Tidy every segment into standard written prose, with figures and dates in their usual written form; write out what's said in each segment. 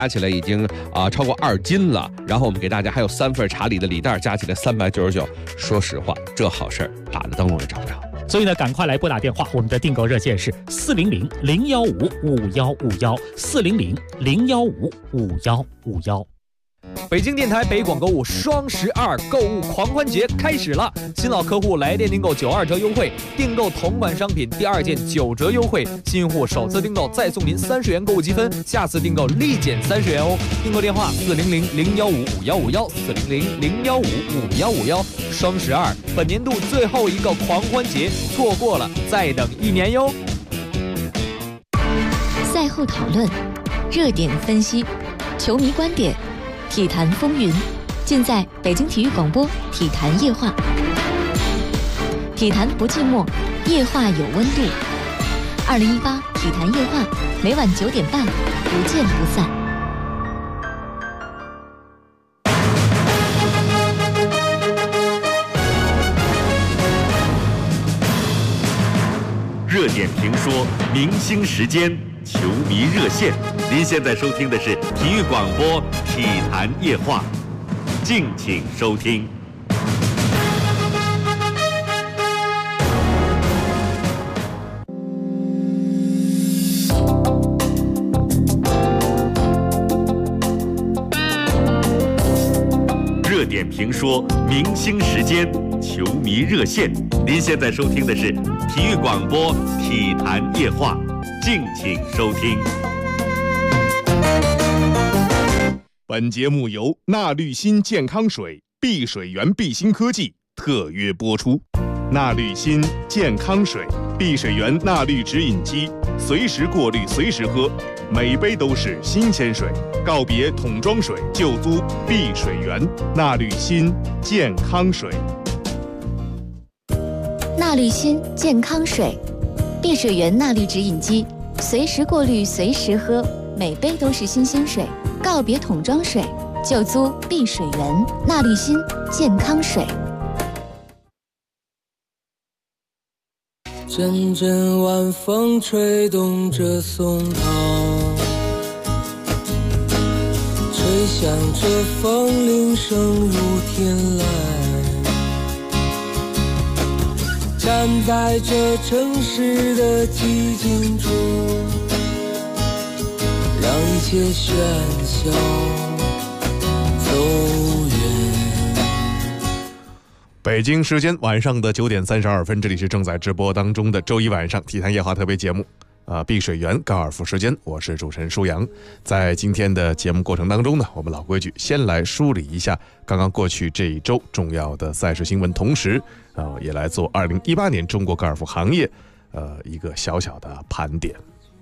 加起来已经超过2斤了。然后我们给大家还有3份茶礼的礼袋，加起来399。说实话，这好事儿打了灯笼也找不着。 所以呢，赶快来拨打电话，我们的订购热线是400-015-5151，400-015-5151。 北京电台北广购物双12购物狂欢节开始了！新老客户来电订购92折优惠，订购同款商品第2件9折优惠，新用户首次订购再送您30元购物积分，下次订购立减30元哦。订购电话400-015-5151，400-015-5151。双12，本年度最后一个狂欢节，错过了再等1年哟。 赛后讨论，热点分析，球迷观点。体坛风云，尽在北京体育广播体坛夜话。体坛不寂寞，夜话有温度。2018体坛夜话，每晚9点半，不见不散。 热点评说，明星时间，球迷热线。您现在收听的是体育广播体坛夜话，敬请收听。热点评说，明星时间，球迷热线。您现在收听的是体育广播体坛夜话，敬请收听。 本节目由纳滤新健康水、碧水源碧新科技特约播出。纳滤新健康水、碧水源纳滤直饮机，随时过滤，随时喝，每杯都是新鲜水。告别桶装水，就租碧水源。纳滤新健康水。 纳滤新健康水，碧水源纳滤直饮机，随时过滤，随时喝，每杯都是新鲜水。告别桶装水，就租碧水源。纳滤新健康水。 阵阵晚风吹动着松涛，吹响着风铃声如天籁，站在这城市的寂静中，让一切喧嚣走远。 北京时间晚上的9点32分，这里是正在直播当中的周一晚上体坛夜话特别节目碧水源高尔夫时间，我是主持人舒阳。在今天的节目过程当中呢，我们老规矩，先来梳理一下刚刚过去这一周重要的赛事新闻，同时也来做2018年中国高尔夫行业一个小小的盘点。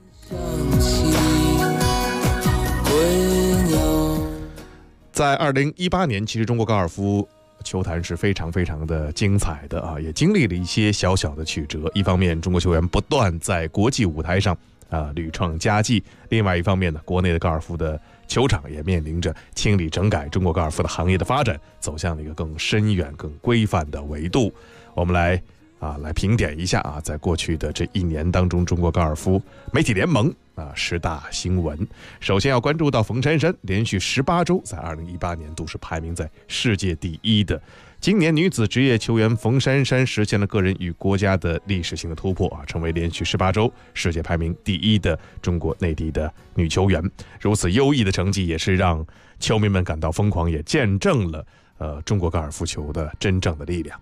在2018年，其实中国高尔夫球坛是非常非常的精彩的也经历了一些小小的曲折。一方面，中国球员不断在国际舞台上屡创佳绩；另外一方面呢，国内的高尔夫的球场也面临着清理整改，中国高尔夫的行业的发展走向了一个更深远、更规范的维度。我们来评点一下在过去的这1年当中，中国高尔夫媒体联盟10大新闻。首先要关注到冯珊珊连续18周在2018年度是排名在世界第1的。今年女子职业球员冯珊珊实现了个人与国家的历史性的突破成为连续18周世界排名第1的中国内地的女球员。如此优异的成绩也是让球迷们感到疯狂，也见证了中国高尔夫球的真正的力量。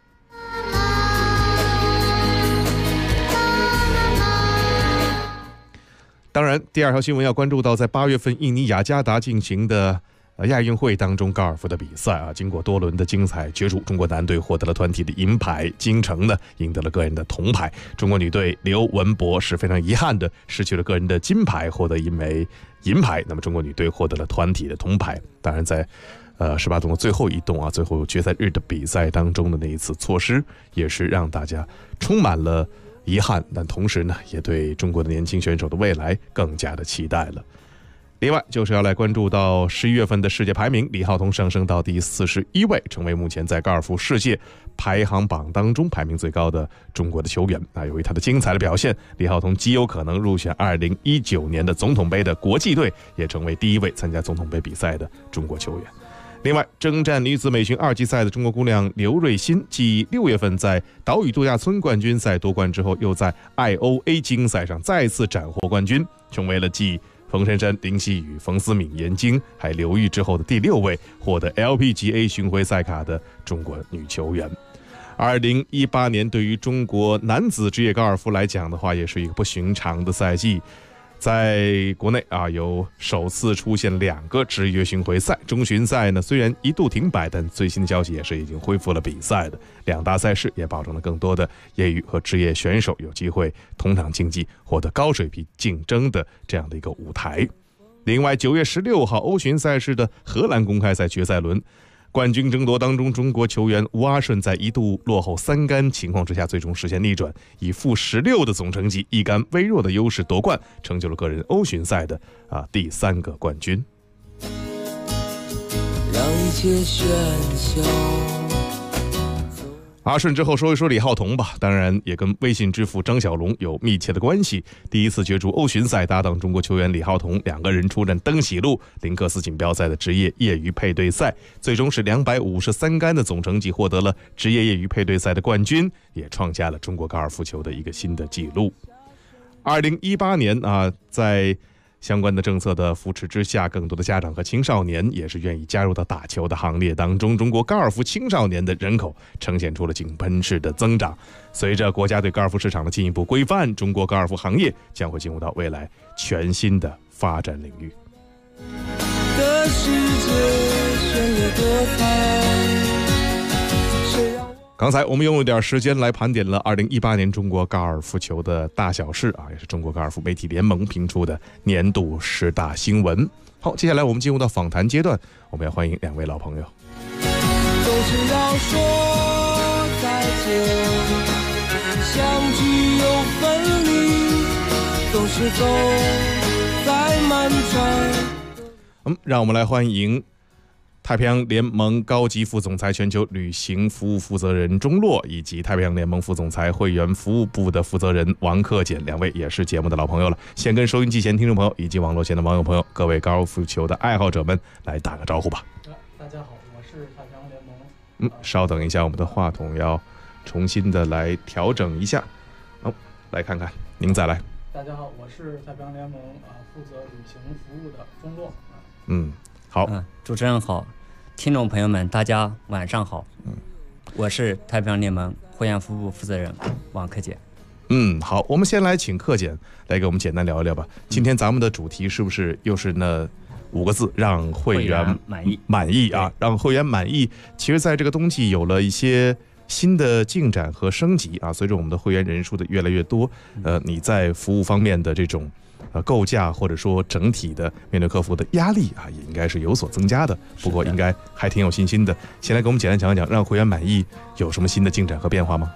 当然，第2条新闻要关注到，在8月份印尼雅加达进行的亚运会当中，高尔夫的比赛经过多轮的精彩角逐，中国男队获得了团体的银牌，金城呢赢得了个人的铜牌。中国女队刘文博是非常遗憾的失去了个人的金牌，获得一枚银牌。那么中国女队获得了团体的铜牌。当然，在18洞的最后一洞最后决赛日的比赛当中的那一次错失，也是让大家充满了遗憾，但同时呢，也对中国的年轻选手的未来更加的期待了。 另外就是要来关注到11月份的世界排名，李浩彤上升到第41位，成为目前在高尔夫世界排行榜当中排名最高的中国的球员。由于他的精彩的表现，李浩彤极有可能入选2019年的总统杯的国际队，也成为第一位参加总统杯比赛的中国球员。另外，征战女子美巡2级赛的中国姑娘刘瑞欣，继6月份在岛屿度假村冠军赛夺冠之后，又在 IOA 精英赛上再次斩获冠军，成为了继冯珊珊、林希雨、冯思敏、闫晶还刘玉之后的第6位获得 LPGA 巡回赛卡的中国女球员。2018年对于中国男子职业高尔夫来讲的话，也是一个不寻常的赛季。在国内有首次出现2个职业巡回赛，中巡赛呢虽然一度停摆，但最新的消息也是已经恢复了比赛的。2大赛事也保证了更多的业余和职业选手有机会同场竞技，获得高水平竞争的这样的一个舞台。另外9月16号欧巡赛事的荷兰公开赛决赛轮，冠军争夺当中，中国球员吴阿顺在一度落后3杆情况之下，最终实现逆转，以-16的总成绩，1杆微弱的优势夺冠，成就了个人欧巡赛的第3个冠军。 让一切喧嚣。 阿顺之后说一说李浩彤吧，当然也跟微信之父张小龙有密切的关系。第一次角逐欧巡赛，搭档中国球员李浩彤2个人出战登喜路林克斯锦标赛的职业业余配对赛，最终是253杆的总成绩获得了职业业余配对赛的冠军，也创下了中国高尔夫球的一个新的纪录。2018年在相关的政策的扶持之下，更多的家长和青少年也是愿意加入到打球的行列当中。中国高尔夫青少年的人口呈现出了井喷式的增长。随着国家对高尔夫市场的进一步规范，中国高尔夫行业将会进入到未来全新的发展领域。 的世界绚丽多彩。 刚才我们用了点时间来盘点了2018年中国高尔夫球的大小事也是中国高尔夫媒体联盟评出的年度10大新闻。好，接下来我们进入到访谈阶段，我们要欢迎2位老朋友。 总是要说再见，相聚又分离，总是走在漫长。 让我们来欢迎太平洋联盟高级副总裁、全球旅行服务负责人钟洛，以及太平洋联盟副总裁、会员服务部的负责人王克俭，2位也是节目的老朋友了。先跟收音机前听众朋友以及网络前的网友朋友，各位高尔夫球的爱好者们来打个招呼吧。 大家好，我是太平洋联盟。 稍等一下，我们的话筒要重新的来调整一下。来看看，您再来。 大家好，我是太平洋联盟负责旅行服务的钟洛。 好， 主持人好，听众朋友们大家晚上好。我是太平洋联盟会员服务负责人王克俭。 好，我们先来请克俭来给我们简单聊一聊吧。今天咱们的主题是不是又是那5个字，让会员满意啊？让会员满意。其实在这个冬季有了一些新的进展和升级随着我们的会员人数的越来越多，你在服务方面的这种构架或者说整体的面对客户的压力也应该是有所增加的。不过应该还挺有信心的。先来给我们简单讲一讲，让会员满意有什么新的进展和变化吗？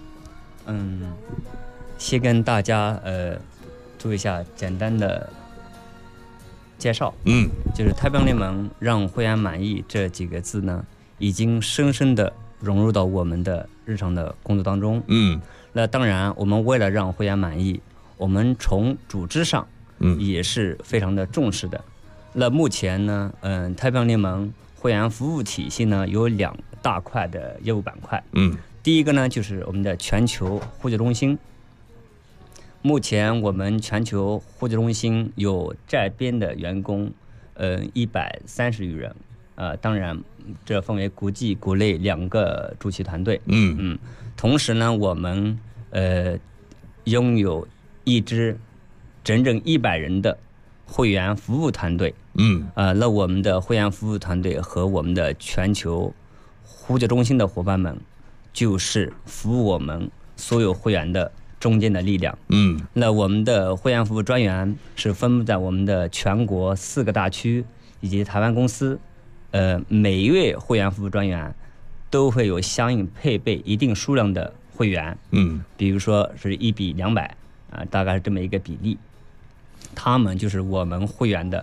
先跟大家做一下简单的介绍。就是太平洋联盟让会员满意这几个字呢，已经深深的融入到我们的日常的工作当中。那当然我们为了让会员满意，我们从组织上也是非常的重视的。那目前呢太平洋联盟会员服务体系呢有2大块的业务板块。第一个呢就是我们的全球互救中心。目前我们全球互救中心有在编的员工130余人。当然这分为国际国内2个主席团队。同时呢我们拥有一支整整100人的会员服务团队。那我们的会员服务团队和我们的全球互救中心的伙伴们，就是服务我们所有会员的中间的力量。那我们的会员服务专员是分布在我们的全国4个大区以及台湾公司。每一位会员服务专员都会有相应配备一定数量的会员。比如说是1比200。大概是这么一个比例。他们就是我们会员的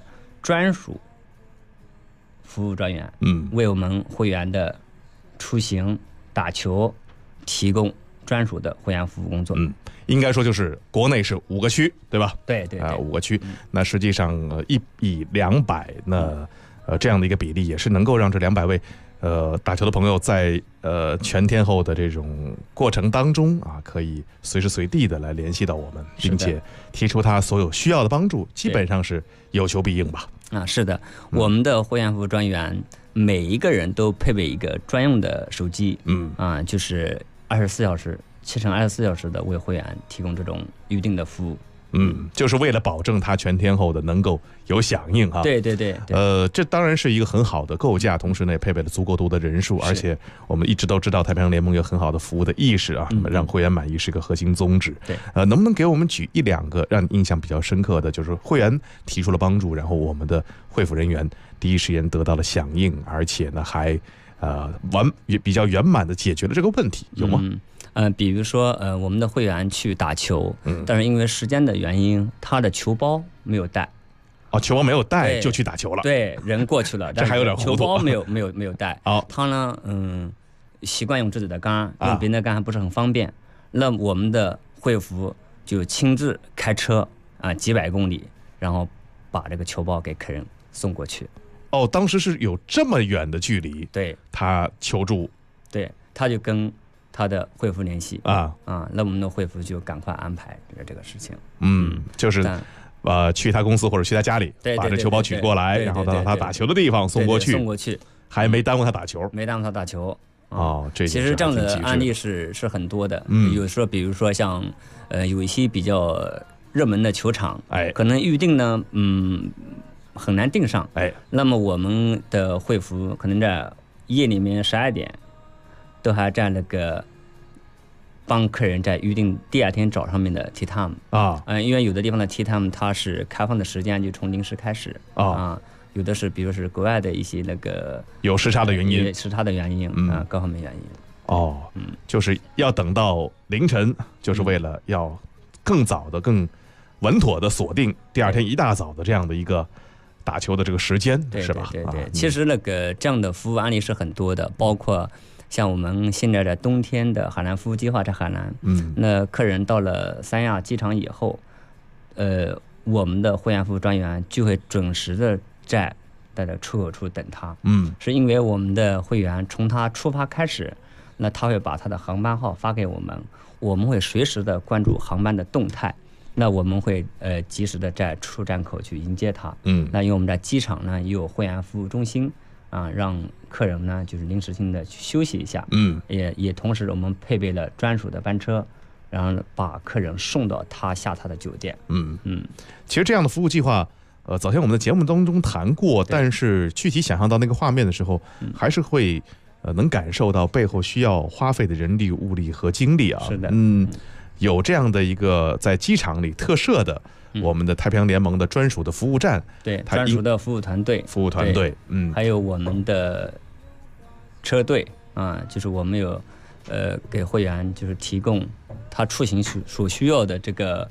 专属服务专员，为我们会员的出行、打球提供专属的会员服务工作。 应该说就是国内是5个区，对吧？ 对对 5个区。那实际上1比200，那这样的一个比例也是能够让这200位打球的朋友在全天候的这种过程当中啊，可以随时随地的来联系到我们，并且提出他所有需要的帮助，基本上是有求必应吧。 是的，我们的会员服务专员每一个人都配备一个专用的手机，就是24小时7乘24小时的为会员提供这种预定的服务。 就是为了保证它全天候的能够有响应哈。 对。 这当然是一个很好的构架，同时呢也配备了足够多的人数，而且我们一直都知道太平洋联盟有很好的服务的意识啊，让会员满意是个核心宗旨。 对， 能不能给我们举1-2个让你印象比较深刻的，就是会员提出了帮助，然后我们的会服人员第一时间得到了响应，而且呢还比较圆满的解决了这个问题，有吗？ 比如说我们的会员去打球，但是因为时间的原因，他的球包没有带。 球包没有带就去打球了。 对，人过去了， 这还有点糊涂。 球包没有带。他呢，习惯用自己的杆，用别人的杆还不是很方便。那我们的会服就亲自开车几百公里，然后把这个球包给客人送过去。 当时是有这么远的距离， 对， 他求助， 对，他就跟他的会服联系那我们的会服就赶快安排这个事情。 就是去他公司或者去他家里，把这球包取过来，然后到他打球的地方送过去，还没耽误他打球。 其实这样的案例是很多的。有时候比如说像有一些比较热门的球场，可能预定呢很难订上，那么我们的会服可能在夜里面12点都还在那个帮客人在预定第二天早上面的 tea time 因为有的地方的 tea time 它是开放的时间就从0时开始有的是比如是国外的一些那个有时差的原因， 各方面原因就是要等到凌晨，就是为了要更早的更稳妥的锁定第二天一大早的这样的一个打球的这个时间，是吧？ 对，其实那个这样的服务案例是很多的，包括像我们现在的冬天的海南服务计划在海南，那客人到了三亚机场以后，我们的会员服务专员就会准时的在的出口处等他，是因为我们的会员从他出发开始，那他会把他的航班号发给我们，我们会随时的关注航班的动态。那我们会及时的在出站口去迎接他。那因为我们在机场呢也有会员服务中心让客人呢就是临时性的去休息一下。也同时我们配备了专属的班车，然后把客人送到他的酒店。 其实这样的服务计划，早前我们的节目当中谈过，但是具体想象到那个画面的时候，还是会能感受到背后需要花费的人力、物力和精力啊。 是的， 有这样的一个在机场里特设的我们的太平洋联盟的专属的服务站， 对，专属的服务团队，还有我们的车队就是我们有给会员就是提供他出行所需要的这个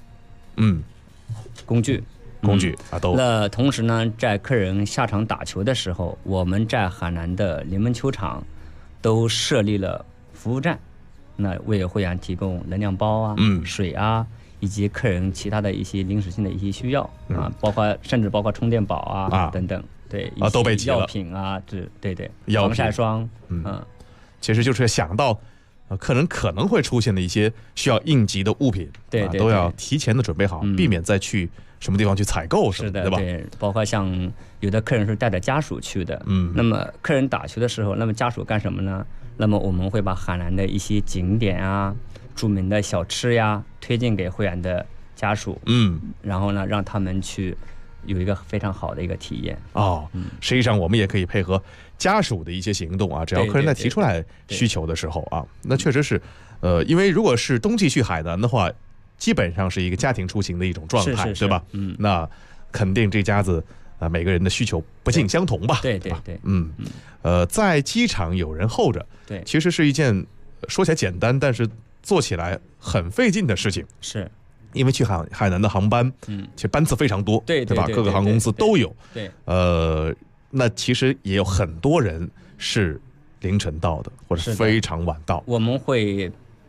工具都。 那同时呢，在客人下场打球的时候，我们在海南的联盟球场都设立了服务站。那为会员提供能量包水以及客人其他的一些临时性的一些需要甚至包括充电宝等等，对都备齐了， 药品防晒霜， 其实就是想到客人可能会出现的一些需要应急的物品，都要提前的准备好，避免再去什么地方去采购什么的，对吧？ 对，包括像有的客人是带着家属去的，那么客人打球的时候，那么家属干什么呢？那么我们会把海南的一些景点著名的小吃推荐给会员的家属，然后呢让他们去有一个非常好的一个体验。 实际上我们也可以配合家属的一些行动只要客人在提出来需求的时候那确实是因为如果是冬季去海南的话，基本上是一个家庭出行的一种状态，对吧？那肯定这家子每个人的需求不尽相同吧？ 对， 在机场有人候着， 对， 其实是一件说起来简单，但是做起来很费劲的事情。 是， 因为去海南的航班，其实班次非常多，对吧？各个航空公司都有。 对， 那其实也有很多人是凌晨到的，或者非常晚到。 我们会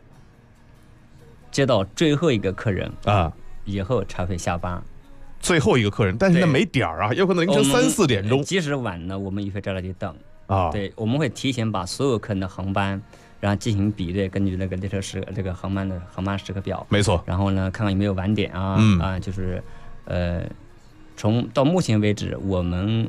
接到最后一个客人啊，以后才会下班。 最后一个客人，但是那没点儿啊，有可能凌晨3、4点钟。 即使晚了，我们也会在那里等啊。对，我们会提前把所有客人的航班，然后进行比对，根据那个列车这个航班时刻表。 没错。 然后呢，看看有没有晚点啊，就是从到目前为止，我们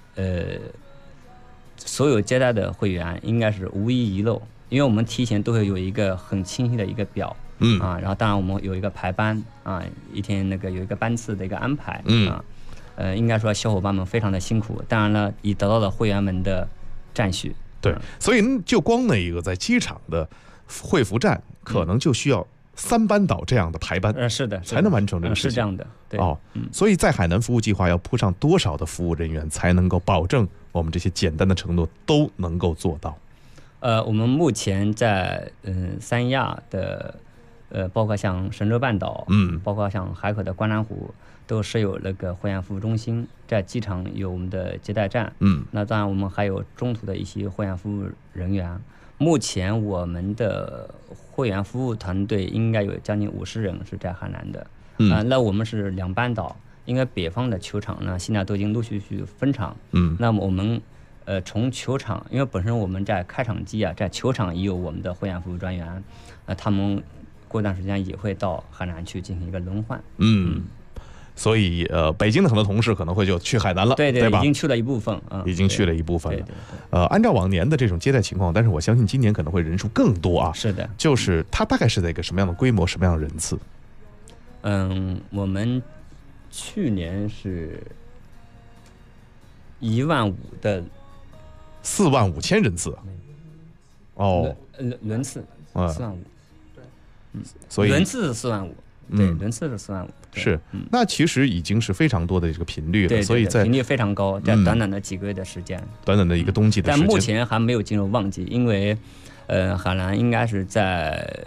所有接待的会员应该是无一遗漏，因为我们提前都会有一个很清晰的一个表。然后当然我们有一个排班啊，一天那个有一个班次的一个安排应该说小伙伴们非常的辛苦，当然了也得到了会员们的赞许。 对，所以就光那一个在机场的会服站，可能就需要3班倒这样的排班， 是的， 才能完成这个事情。 是这样的，对所以在海南服务计划要铺上多少的服务人员，才能够保证我们这些简单的承诺都能够做到？ 我们目前在三亚的。包括像神州半岛，包括像海口的观澜湖，都设有那个会员服务中心，在机场有我们的接待站，那当然我们还有中途的一些会员服务人员。目前我们的会员服务团队应该有将近50人是在海南的，那我们是2班倒，因为北方的球场呢现在都已经陆续分场，那么我们从球场，因为本身我们在开场机在球场也有我们的会员服务专员，他们过段时间也会到海南去进行一个轮换。 所以北京的很多同事可能会就去海南了， 对吧？ 已经去了一部分， 已经去了一部分了。按照往年的这种接待情况，但是我相信今年可能会人数更多啊。 是的， 就是它大概是在一个什么样的规模、什么样的人次？ 我们去年是15000的 ，45000人次。 轮次45000。 所以轮次是45000，对，轮次是45000。 是，那其实已经是非常多的这个频率了， 对， 所以在频率非常高，在短短的几个月的时间， 短短的一个冬季的时间， 但目前还没有进入旺季，因为海南应该是在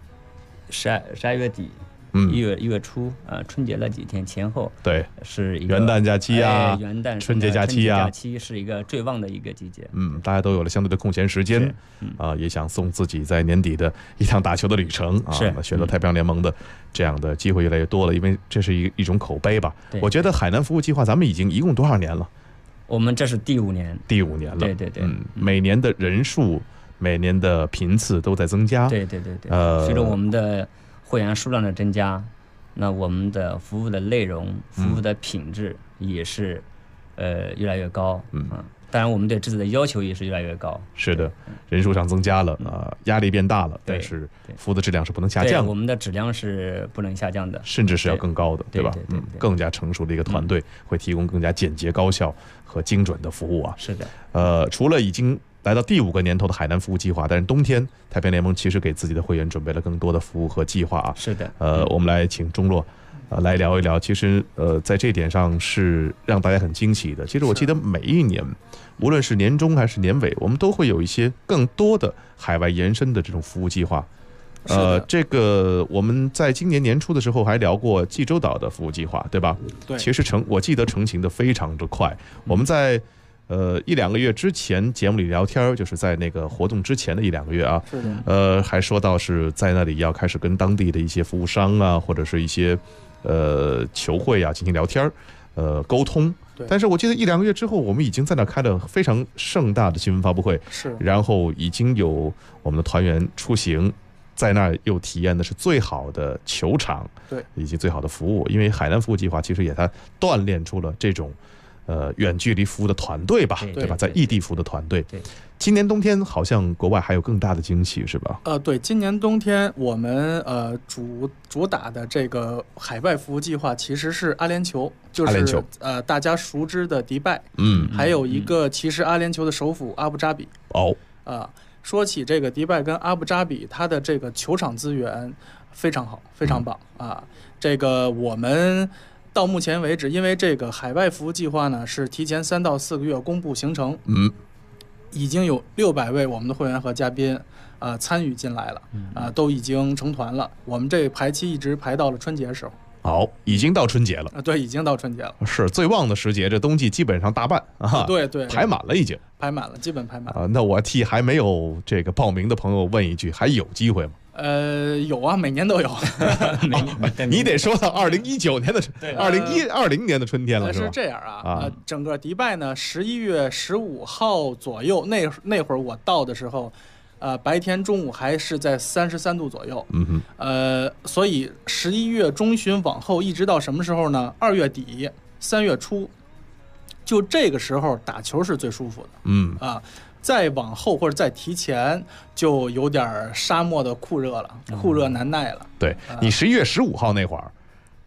12月底。1月初，春节那几天前后， 对， 是一个元旦假期啊， 元旦春节假期啊， 是一个最旺的一个季节。 大家都有了相对的空闲时间，也想送自己在年底的一趟打球的旅程啊，选择太平洋联盟的这样的机会越来越多了，因为这是一种口碑吧。我觉得海南服务计划咱们已经一共多少年了？ 我们这是第5年， 第5年了。 对， 每年的人数、每年的频次都在增加。 对，随着我们的会员数量的增加，那我们的服务的内容、服务的品质也是越来越高。当然我们对自己的要求也是越来越高。 是的，人数上增加了，压力变大了，但是服务的质量是不能下降的。 我们的质量是不能下降的， 甚至是要更高的，对吧？更加成熟的一个团队会提供更加简洁、高效和精准的服务啊。 是的。 除了已经来到第5个年头的海南服务计划，但是冬天太平洋联盟其实给自己的会员准备了更多的服务和计划啊。 是的。 我们来请钟洛来聊一聊，其实在这点上是让大家很惊喜的。其实我记得每一年，无论是年中还是年尾，我们都会有一些更多的海外延伸的这种服务计划。这个我们在今年年初的时候还聊过济州岛的服务计划，对吧？ 对。 其实我记得成型的非常之快。我们在1、2个月之前节目里聊天，就是在那个活动之前的1、2个月啊， 是的。 还说到是在那里要开始跟当地的一些服务商啊，或者是一些球会啊进行聊天，沟通。但是我记得1、2个月之后，我们已经在那开了非常盛大的新闻发布会，然后已经有我们的团员出行，在那儿又体验的是最好的球场， 对， 以及最好的服务。因为海南服务计划其实也它锻炼出了这种远距离服务的团队吧，对吧？在异地服务的团队。 对。 今年冬天好像国外还有更大的惊喜，是吧？ 对，今年冬天我们主打的这个海外服务计划其实是阿联酋，就是大家熟知的迪拜，还有一个其实阿联酋的首府阿布扎比。说起这个迪拜跟阿布扎比，它的这个球场资源非常好，非常棒啊！这个我们到目前为止，因为这个海外服务计划呢是提前3到4个月公布行程， 已经有600位我们的会员和嘉宾参与进来了，都已经成团了。我们这排期一直排到了春节时候。 好，已经到春节了。 对，已经到春节了， 是最旺的时节，这冬季基本上大半啊。 对， 排满了已经。 排满了，基本排满了。 那我替还没有这个报名的朋友问一句，还有机会吗？ 有啊，每年都有。 你得说到2019年的2020年的春天了，是吧？ 是这样啊，整个迪拜呢，11月15号左右，那会儿我到的时候，白天中午还是在33度左右。所以11月中旬往后一直到什么时候呢？2月底3月初，就这个时候打球是最舒服的。再往后或者再提前，就有点沙漠的酷热了，酷热难耐了。 对，你11月15号那会儿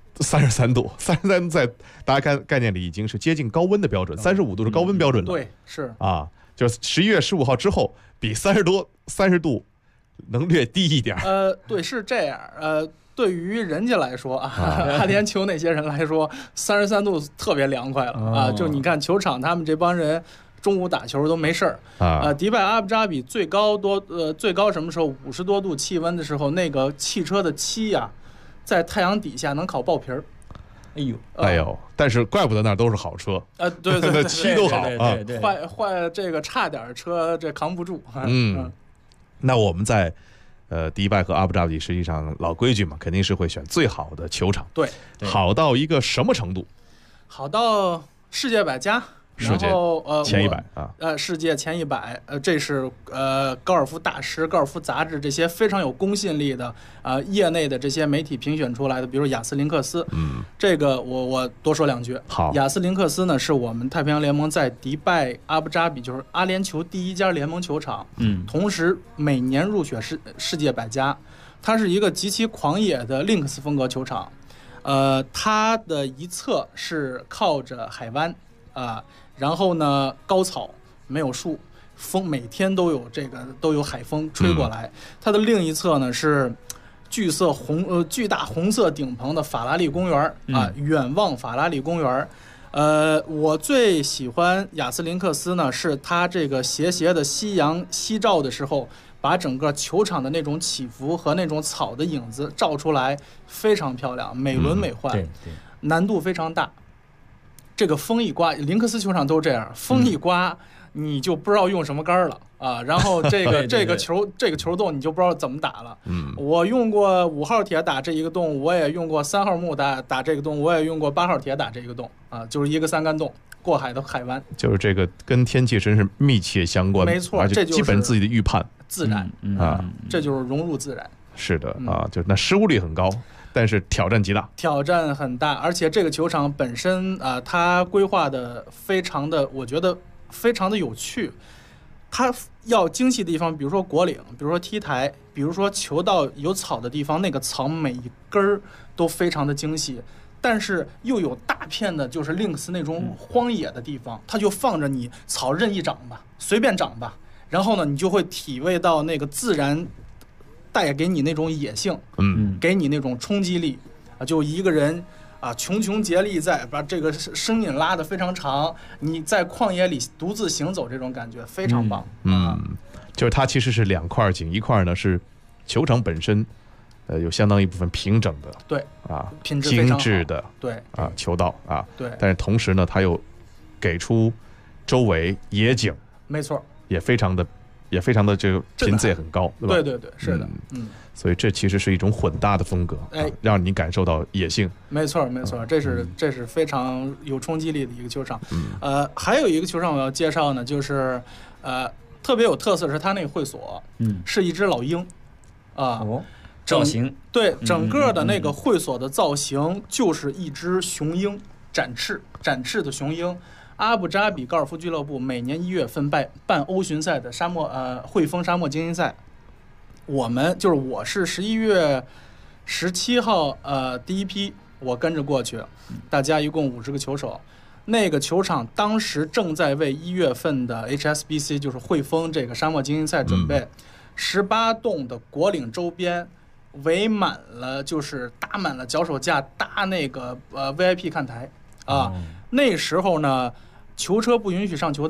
，33度，33度在大家概念里已经是接近高温的标准，35度是高温标准了。 对，是啊，就是11月15号之后，比30度能略低一点。 对，是这样。对于人家来说阿联酋那些人来说，33度特别凉快了就你看球场，他们这帮人中午打球都没事儿迪拜阿布扎比最高什么时候50多度气温的时候，那个汽车的漆呀，在太阳底下能烤爆皮儿。 哎呦！但是怪不得那都是好车对， 漆都好坏这个差点车这扛不住。 那我们在迪拜和阿布扎比实际上老规矩嘛，肯定是会选最好的球场。 对， 好到一个什么程度？ 好到世界100家。然后前100 世界前100，这是高尔夫大师、高尔夫杂志这些非常有公信力的业内的这些媒体评选出来的，比如亚斯林克斯。这个我多说2句。 好， 亚斯林克斯呢是我们太平洋联盟在迪拜阿布扎比，就是阿联酋第1家联盟球场。同时每年入选世界100家，它是一个极其狂野的 Links 风格球场。它的一侧是靠着海湾然后呢，高草没有树，风每天都有海风吹过来。它的另一侧呢是巨大红色顶棚的法拉利公园远望法拉利公园。我最喜欢亚斯林克斯呢，是它这个斜的夕阳夕照的时候，把整个球场的那种起伏和那种草的影子照出来，非常漂亮，美轮美奂。对，难度非常大。这个风一刮，林克斯球场都这样，风一刮你就不知道用什么杆了然后这个球洞你就不知道怎么打了。我用过5号铁打这一个洞，我也用过3号木打这个洞，我也用过8号铁打这个洞就是一个3杆洞，过海的海湾。 就是这个跟天气真是密切相关， 没错，这就是基本自己的预判自然这就是融入自然。 是的就那失误率很高，但是挑战极大， 挑战很大。而且这个球场本身它规划的非常的，我觉得非常的有趣。它要精细的地方，比如说果岭，比如说 T 台，比如说球道有草的地方，那个草每一根儿都非常的精细。但是又有大片的就是 Links 那种荒野的地方，它就放着你草任意长吧，随便长吧。然后呢，你就会体会到那个自然带给你那种野性，给你那种冲击力就一个人穷竭力在把这个声音拉得非常长，你在旷野里独自行走，这种感觉非常棒。 就是它其实是2块景，一块呢是球场本身有相当一部分平整的， 对品质精致的， 对球道对， 但是同时呢，它又给出周围野景， 没错， 也非常的这个频次也很高，对吧？ 对，是的， 所以这其实是一种混搭的风格，让你感受到野性。没错，这是非常有冲击力的一个球场。还有一个球场我要介绍呢，就是特别有特色的是它那个会所，是一只老鹰造型对整个的那个会所的造型就是一只雄鹰展翅的雄鹰。阿布扎比高尔夫俱乐部每年1月份办欧巡赛的汇丰沙漠精英赛，我是11月17号第一批我跟着过去，大家一共50个球手。那个球场当时正在为1月份的 HSBC 就是汇丰这个沙漠精英赛准备，18洞的果岭周边围满了，就是搭满了脚手架，搭那个VIP 看台那时候呢，球车不允许上球道，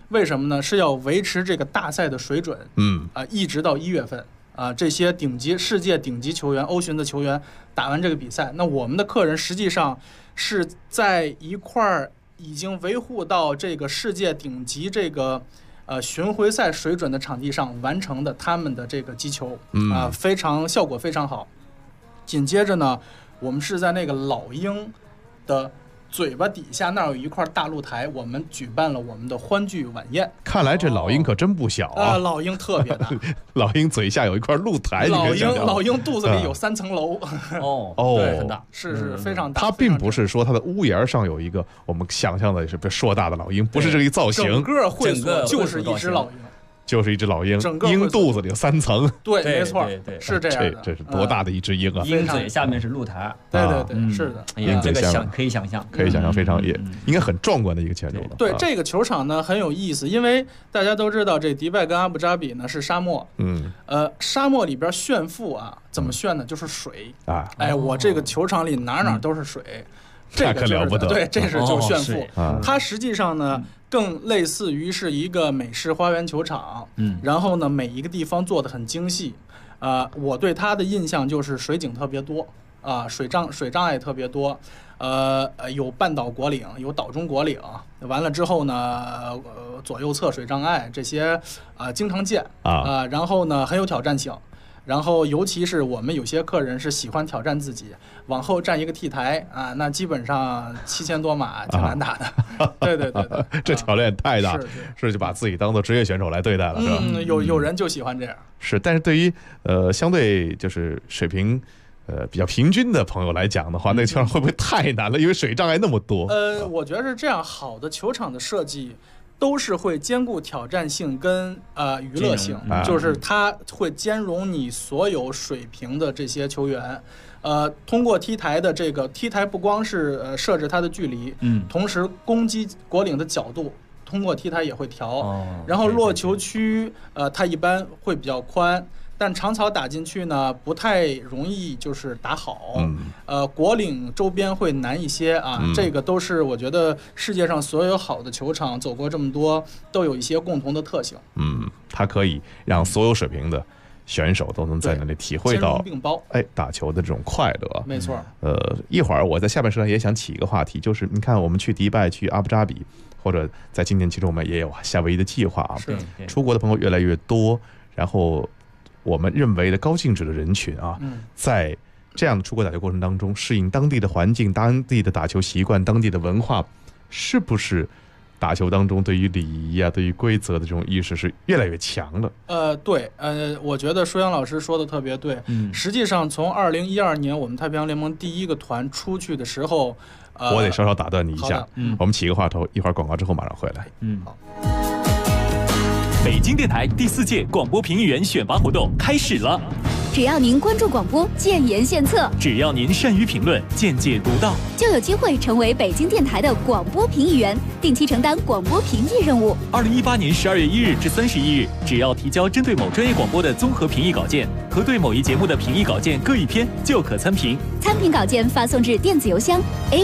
为什么呢？是要维持这个大赛的水准，一直到1月份这些世界顶级球员、欧巡的球员打完这个比赛，那我们的客人实际上是在一块儿已经维护到这个世界顶级这个巡回赛水准的场地上完成的他们的这个击球，效果非常好。紧接着呢，我们是在那个老鹰的嘴巴底下那儿有一块大露台，我们举办了我们的欢聚晚宴。 看来这老鹰可真不小啊！ 老鹰特别大， 老鹰嘴下有一块露台。 老鹰肚子里有3层楼。对，很大，是非常大。 它并不是说它的屋檐上有一个我们想象的是硕大的老鹰，不是这个造型。 整个会所就是一只老鹰。 就是一只老鹰，鹰肚子里有3层。 对，没错，是这样的。 这是多大的一只鹰啊！ 鹰嘴下面是露台。 对，是的。 这个可以想象， 非常也应该很壮观的一个建筑了。 对，这个球场呢很有意思，因为大家都知道这迪拜跟阿布扎比呢是沙漠。沙漠里边炫富怎么炫呢？就是水啊！我这个球场里哪都是水。这个可了不得， 对，这是就炫富。它实际上呢，更类似于是一个美式花园球场。然后呢，每一个地方做得很精细。我对它的印象就是水景特别多水障碍特别多。有半岛果岭，有岛中果岭。完了之后呢，左右侧水障碍这些经常见然后呢，很有挑战性。然后，尤其是我们有些客人是喜欢挑战自己，往后站一个 T 台那基本上7000多码挺难打的。对， 这挑战太大，是就把自己当做职业选手来对待了，是吧？ 有人就喜欢这样。 是，但是对于相对就是水平比较平均的朋友来讲的话，那个球场会不会太难了？因为水障碍那么多。 我觉得是这样，好的球场的设计都是会兼顾挑战性跟娱乐性，就是它会兼容你所有水平的这些球员。通过 T 台的这个 T 台不光是设置它的距离，同时攻击果岭的角度通过 T 台也会调。然后落球区它一般会比较宽。但长草打进去呢，不太容易就是打好。果岭周边会难一些这个都是我觉得世界上所有好的球场走过这么多，都有一些共同的特性。 它可以让所有水平的选手都能在那里体会到打球的这种快乐。 没错。 一会儿我在下半时段也想起一个话题，就是你看我们去迪拜、去阿布扎比，或者在今年其实我们也有夏威夷的计划出国的朋友越来越多，然后我们认为的高净值的人群在这样的出国打球过程当中，适应当地的环境、当地的打球习惯、当地的文化，是不是打球当中对于礼仪对于规则的这种意识是越来越强了？ 对，我觉得舒阳老师说的特别对。实际上从2012年我们太平洋联盟第一个团出去的时候， 我得稍稍打断你一下，我们起个话头，一会儿广告之后马上回来。 好。 北京电台第4届广播评议员选拔活动开始了。 只要您关注广播，建言献策； 只要您善于评论，见解独到， 就有机会成为北京电台的广播评议员，定期承担广播评议任务。 2018年12月1日至31日，只要提交针对某专业广播的综合评议稿件和对某一节目的评议稿件各1篇，就可参评。 参评稿件发送至电子邮箱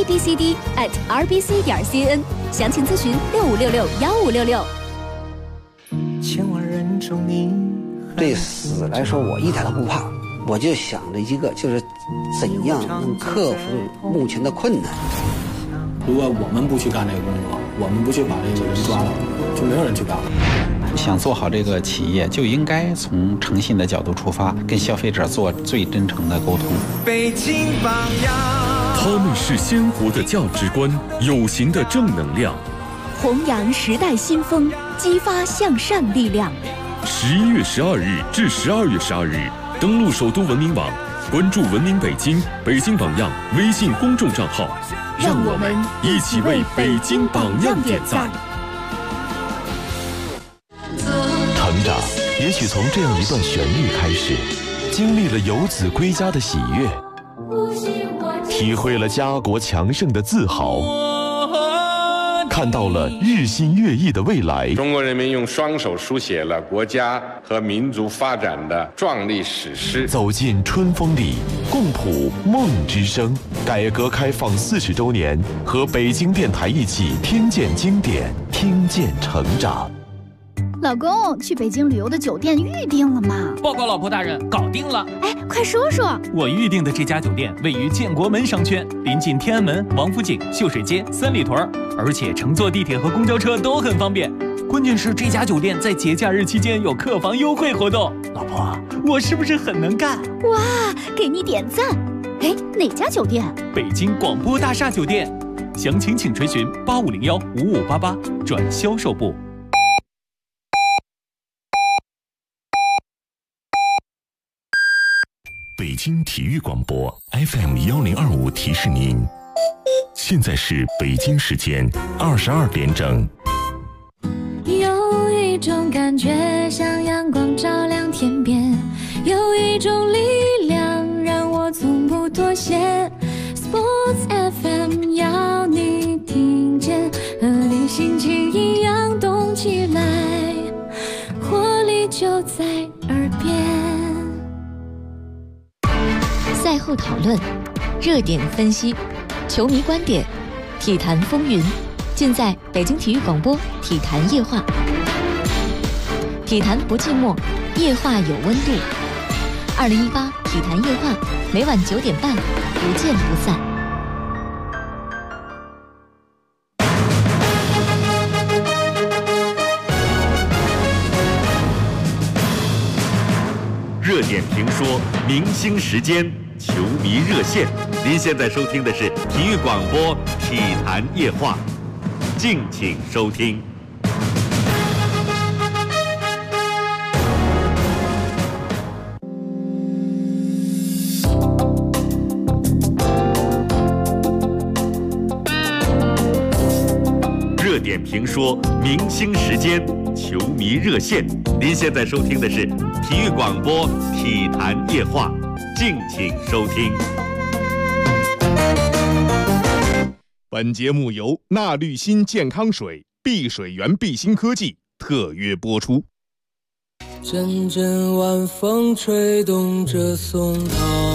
abcd@rbc.cn， 详情咨询65661566。 对死来说，我一点都不怕，我就想着一个，就是怎样能克服目前的困难。 如果我们不去干这个工作，我们不去把这个人抓了，就没有人去干了。 想做好这个企业，就应该从诚信的角度出发，跟消费者做最真诚的沟通。 北京榜样，他们是鲜活的价值观，有形的正能量， 弘扬时代新风，激发向善力量。 11月12日至12月12日，登录首都文明网，关注文明北京、北京榜样微信公众账号， 让我们一起为北京榜样点赞。 成长也许从这样一段旋律开始，经历了游子归家的喜悦，体会了家国强盛的自豪， 看到了日新月异的未来。 中国人民用双手书写了国家和民族发展的壮丽史诗。 走进春风里，共谱梦之声。改革开放40周年，和北京电台一起听见经典，听见成长。 老公，去北京旅游的酒店预定了吗？ 报告老婆大人，搞定了。 哎，快说说。 我预定的这家酒店位于建国门商圈，临近天安门、王府井、秀水街、三里屯，而且乘坐地铁和公交车都很方便。关键是这家酒店在节假日期间有客房优惠活动。老婆，我是不是很能干？ 哇，给你点赞。哎，哪家酒店？ 北京广播大厦酒店。详情请垂询8501-5588转销售部。 北京体育广播 FM1025提示您，现在是北京时间22点整。 有一种感觉像阳光照亮天边，有一种力量让我从不妥协。Sports FM 要你听见，和你心情一样动起来，活力就在耳边。 赛后讨论，热点分析，球迷观点，体坛风云，尽在北京体育广播体坛夜话。体坛不寂寞，夜话有温度。2018体坛夜话，每晚9点半，不见不散。 热点评说，明星时间，球迷热线。您现在收听的是体育广播体坛夜话，敬请收听。热点评说，明星时间，球迷热线。您现在收听的是体育广播体坛夜话，敬请收听。 本节目由纳绿新健康水、碧水源碧新科技特约播出。 阵阵晚风吹动着松涛，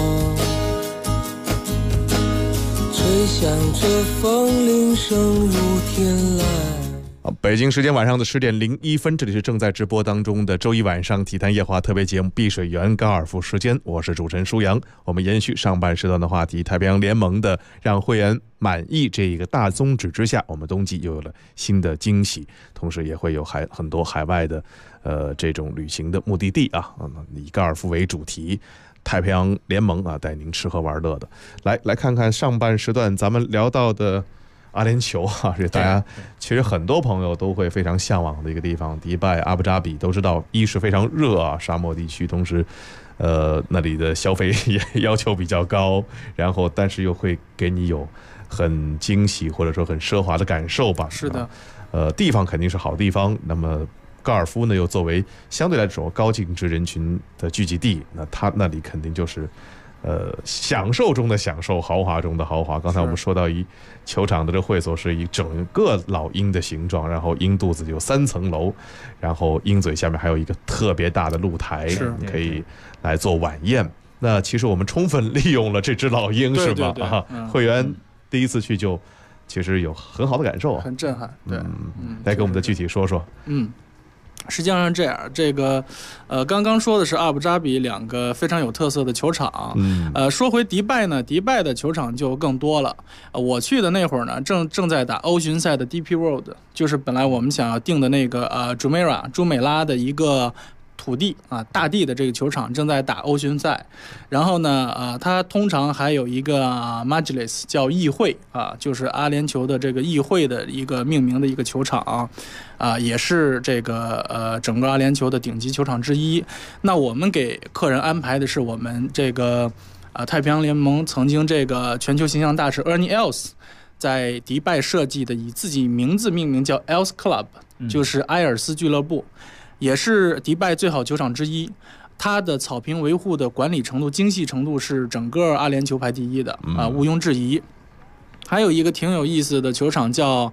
吹响着风铃声如天籁。 北京时间晚上的10点01分，这里是正在直播当中的周一晚上体坛夜话特别节目碧水源高尔夫时间，我是主持人舒阳。我们延续上半时段的话题，太平洋联盟的让会员满意这一个大宗旨之下，我们冬季又有了新的惊喜，同时也会有很多海外的这种旅行的目的地啊，以高尔夫为主题，太平洋联盟啊带您吃喝玩乐的。来看看上半时段咱们聊到的阿联酋啊，是大家其实很多朋友都会非常向往的一个地方。迪拜、阿布扎比都知道，一是非常热啊，沙漠地区，同时那里的消费也要求比较高，然后但是又会给你有很惊喜或者说很奢华的感受吧。 是的， 地方肯定是好地方，那么高尔夫呢又作为相对来说高净值人群的聚集地，那它那里肯定就是享受中的享受，豪华中的豪华。刚才我们说到一球场的这会所是以整个老鹰的形状，然后鹰肚子有3层楼，然后鹰嘴下面还有一个特别大的露台，可以来做晚宴。那其实我们充分利用了这只老鹰，是吧？会员第一次去就其实有很好的感受， 很震撼。对， 来给我们的具体说说。 实际上是这样，这个刚刚说的是阿布扎比2个非常有特色的球场。说回迪拜呢，迪拜的球场就更多了。我去的那会儿呢，正在打欧巡赛的 DP World， 就是本来我们想要定的那个朱美拉的一个土地啊，大地的这个球场正在打欧巡赛。然后呢，它通常还有一个Majlis 叫议会啊，就是阿联酋的这个议会的一个命名的一个球场啊，也是这个整个阿联酋的顶级球场之一。那我们给客人安排的是我们这个太平洋联盟曾经这个全球形象大使 Ernie Els 在迪拜设计的以自己名字命名叫 Els Club， 就是埃尔斯俱乐部。也是迪拜最好球场之一，它的草坪维护的管理程度、精细程度是整个阿联酋排第一的啊，毋庸置疑。还有一个挺有意思的球场叫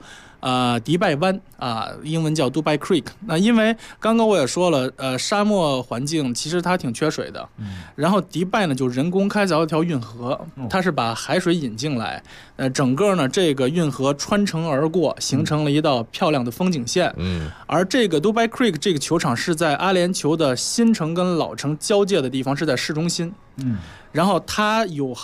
迪拜湾啊，英文叫 Dubai Creek。那因为刚刚我也说了，沙漠环境其实它挺缺水的。然后迪拜呢就人工开凿一条运河，它是把海水引进来，整个呢这个运河穿城而过，形成了一道漂亮的风景线。而这个 Dubai Creek 这个球场是在阿联酋的新城跟老城交界的地方，是在市中心。然后它有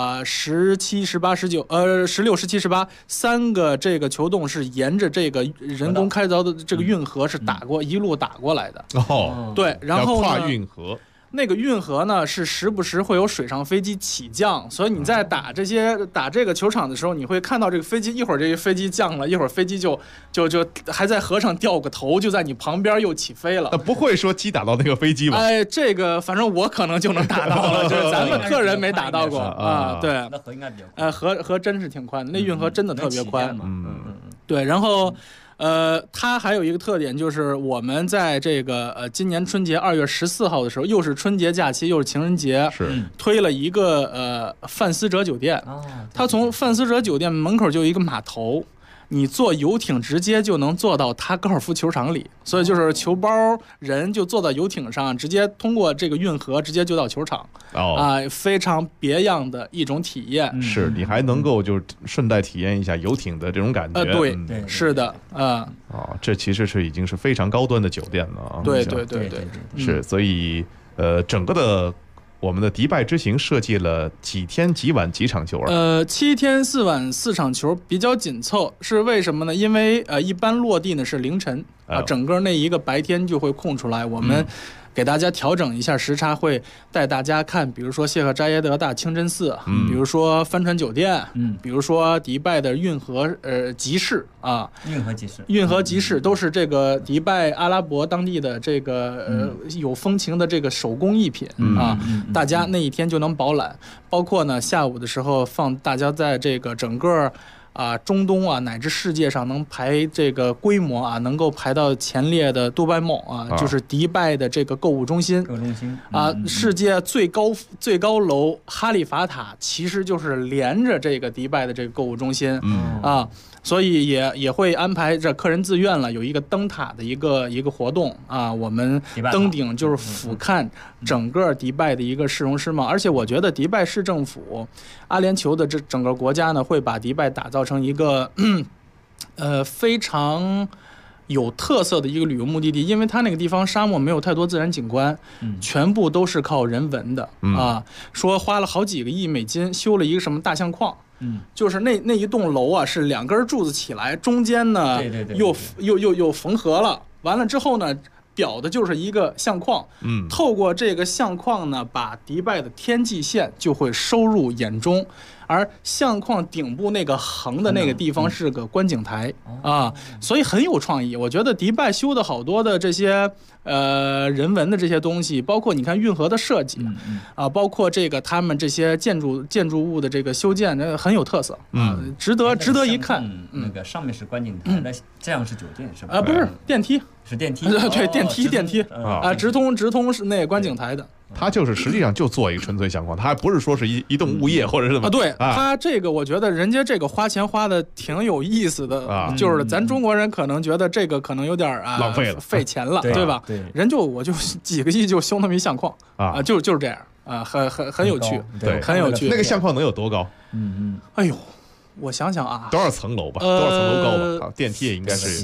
17、18、19、16、17、183个这个球洞是沿着这个人工开凿的这个运河是一路打过来的。对，然后要跨运河。 那个运河呢是时不时会有水上飞机起降，所以你在打这个球场的时候，你会看到这个飞机，一会儿这个飞机降了，一会儿飞机就还在河上掉个头，就在你旁边又起飞了。 不会说击打到那个飞机吧？ 这个反正我可能就能打到了，就是咱们客人没打到过啊。对， 那河应该比较宽。河真是挺宽的，那运河真的特别宽。对，然后。它还有一个特点，就是我们在这个今年春节2月14号的时候，又是春节假期，又是情人节，推了一个范思哲酒店。它从范思哲酒店门口就有一个码头，你坐游艇直接就能坐到它高尔夫球场里，所以就是球包人就坐到游艇上，直接通过这个运河直接就到球场。非常别样的一种体验。 是你还能够就是顺带体验一下游艇的这种感觉。 对，是的， 这其实是已经是非常高端的酒店了啊。 对， 是，所以整个的。我们的迪拜之行设计了几天几晚几场球 ？7天4晚4场球比较紧凑，是为什么呢？因为一般落地呢是凌晨整个那一个白天就会空出来，我们给大家调整一下时差，会带大家看，比如说谢赫扎耶德大清真寺，比如说帆船酒店，比如说迪拜的运河集市啊，运河集市都是这个迪拜阿拉伯当地的这个有风情的这个手工艺品啊，大家那一天就能饱览。包括呢下午的时候放大家在这个整个中东乃至世界上能排这个规模能够排到前列的杜拜 Mall 就是迪拜的这个购物中心世界最高楼哈利法塔其实就是连着这个迪拜的这个购物中心所以也会安排着客人自愿了，有一个灯塔的一个活动我们登顶就是俯瞰整个迪拜的一个市容市貌，而且我觉得迪拜市政府阿联酋的这整个国家呢，会把迪拜打造成一个非常有特色的一个旅游目的地，因为它那个地方沙漠没有太多自然景观，全部都是靠人文的说花了好几个亿美金修了一个什么大相框。就是那一栋楼是2根柱子起来，中间呢又缝合了，完了之后呢表的就是一个相框，透过这个相框呢，把迪拜的天际线就会收入眼中，而相框顶部那个横的那个地方是个观景台所以很有创意。我觉得迪拜修的好多的这些人文的这些东西，包括你看运河的设计包括这个他们这些建筑物的这个修建，很有特色值得一看。 那个上面是观景台，那这样是酒店是吧？ 不是电梯， 是电梯， 对，电梯直通是那个观景台的。 它就是实际上就做一个纯粹相框，它还不是说是一栋物业或者是什么对，它这个我觉得人家这个花钱花的挺有意思的就是咱中国人可能觉得这个可能有点浪费了， 费钱了，对吧？ 对， 人我就几个亿就修那么一相框就是这样很有趣， 对， 很有趣。 那个相框能有多高？ 哎呦。我想想多少层楼吧？多少层楼高吧？电梯也应该是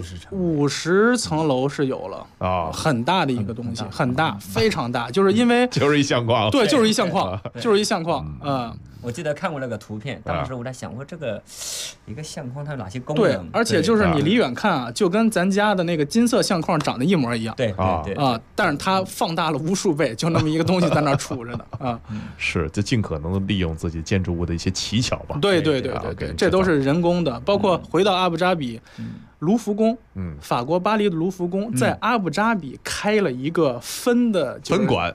50层楼是有了很大的一个东西，很大，非常大，就是因为就是一相框， 对，就是一相框，就是一相框我记得看过那个图片，当时我在想，我这个一个相框它有哪些功能？ 对，而且就是你离远看就跟咱家的那个金色相框长得一模一样。 对但是它放大了无数倍，就那么一个东西在那杵着呢是，就尽可能的利用自己建筑物的一些奇巧吧。 对，这都是人工的，包括回到阿布扎比。卢浮宫，法国巴黎的卢浮宫在阿布扎比开了一个分馆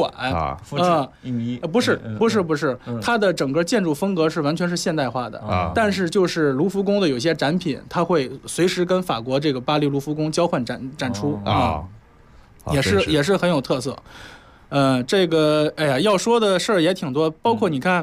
不是，它的整个建筑风格是完全是现代化的但是就是卢浮宫的有些展品，它会随时跟法国这个巴黎卢浮宫交换展出也是很有特色。这个要说的事儿也挺多，包括你看。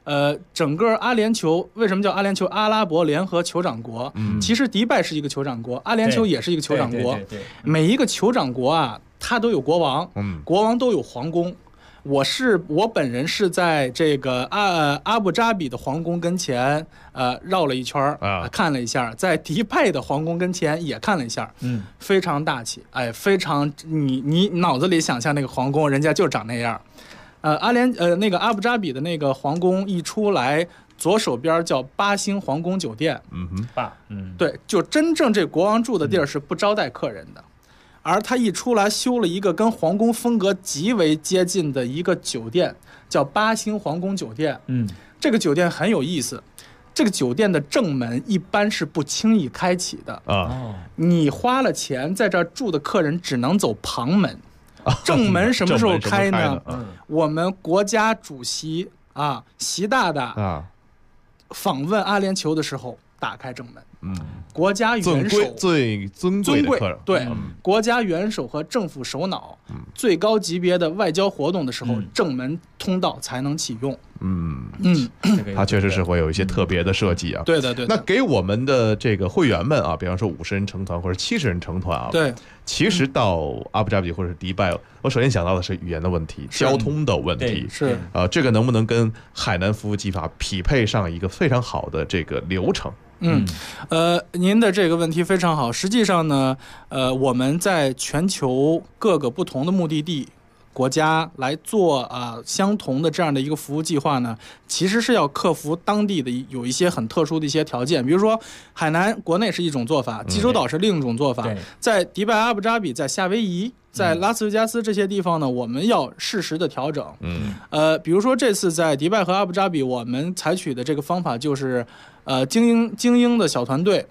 整个阿联酋为什么叫阿联酋？阿拉伯联合酋长国。其实迪拜是一个酋长国，阿联酋也是一个酋长国。每一个酋长国啊，它都有国王，国王都有皇宫。我本人是在这个阿布扎比的皇宫跟前绕了一圈看了一下，在迪拜的皇宫跟前也看了一下，非常大气，非常你脑子里想象那个皇宫，人家就长那样。那个阿布扎比的那个皇宫一出来，左手边叫8星皇宫酒店，对，就真正这国王住的地儿是不招待客人的。而他一出来修了一个跟皇宫风格极为接近的一个酒店，叫8星皇宫酒店。这个酒店很有意思，这个酒店的正门一般是不轻易开启的你花了钱在这儿住的客人只能走旁门。正门什么时候开呢？我们国家主席习大大访问阿联酋的时候打开正门。国家元首最尊贵的客人， 对，国家元首和政府首脑最高级别的外交活动的时候，正门通道才能启用。 它确实是会有一些特别的设计啊。 对的。 那给我们的这个会员们啊，比方说50人成团或者70人成团啊， 对， 其实到阿布扎比或者是迪拜，我首先想到的是语言的问题、交通的问题， 是这个能不能跟海南服务计划匹配上一个非常好的这个流程？ 您的这个问题非常好。实际上呢，我们在全球各个不同的目的地国家来做相同的这样的一个服务计划呢，其实是要克服当地的有一些很特殊的一些条件。比如说海南国内是一种做法，济州岛是另一种做法，在迪拜、阿布扎比、在夏威夷、在拉斯维加斯这些地方呢，我们要适时的调整。比如说这次在迪拜和阿布扎比，我们采取的这个方法就是精英的小团队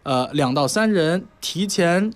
，2到3人，提前